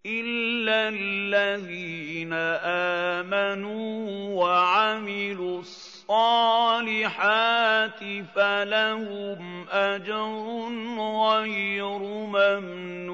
إِلَّا الَّذِينَ آمَنُوا وَعَمِلُوا الصَّالِحَاتِ فَلَهُمْ أَجْرٌ غَيْرُ مَمْنُونٍ